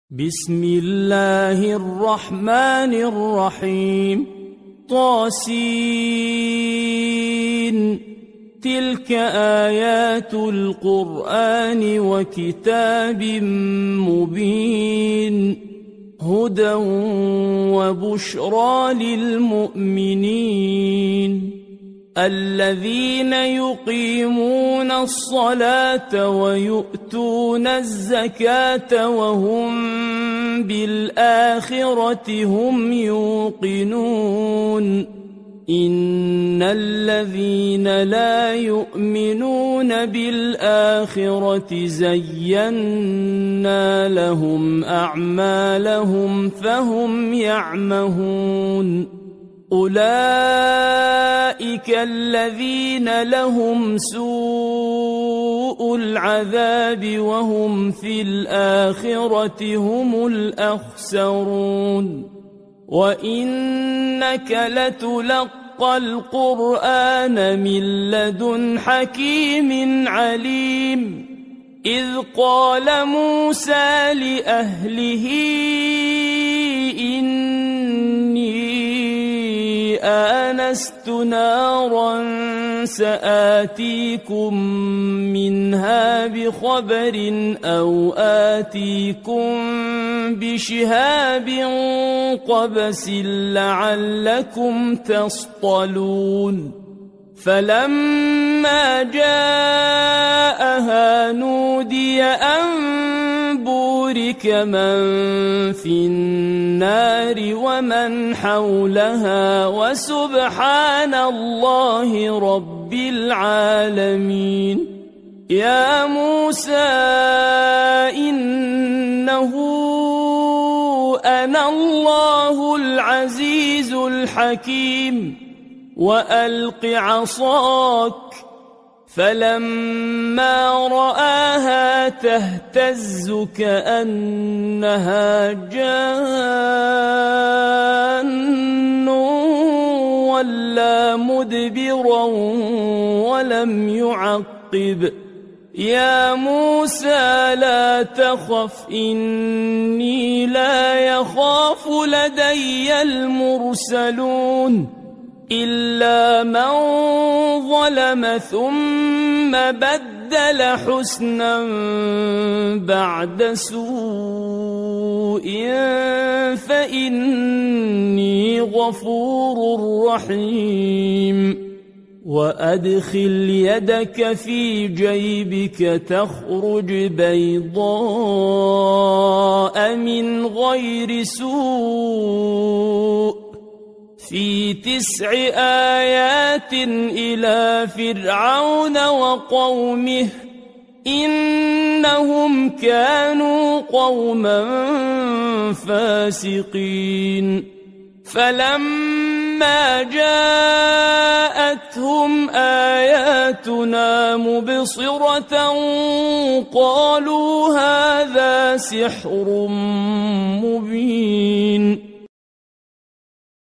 بسم الله الرحمن الرحيم طاسين تلك آيات القرآن وكتاب مبين هدى وبشرى للمؤمنين الذين يقيمون الصلاة ويؤتون الزكاة وهم بالآخرة هم يوقنون إن الذين لا يؤمنون بالآخرة زينا لهم أعمالهم فهم يعمهون أولئك الذين لهم سوء العذاب وهم في الآخرة هم الأخسرون وإنك لتلقى القرآن من لدن حكيم عليم إذ قال موسى لأهله آنست نارا سآتيكم منها بخبر أو آتيكم بشهاب قبس لعلكم تصطلون فلما جاءها نودي أن بورك من في النار ومن حولها وسبحان الله رب العالمين يا موسى إنه أنا الله العزيز الحكيم وألق عصاك فلما رآها تهتز كأنها جان ولا مدبرا ولم يعقب يا موسى لا تخف إني لا يخاف لدي المرسلون إلا من ظلم ثم بدل حسنا بعد سوء فإني غفور رحيم وأدخل يدك في جيبك تخرج بيضاء من غير سوء في 9 آيات إلى فرعون وقومه إنهم كانوا قوما فاسقين فلما جاءتهم آياتنا مبصرة قالوا هذا سحر مبين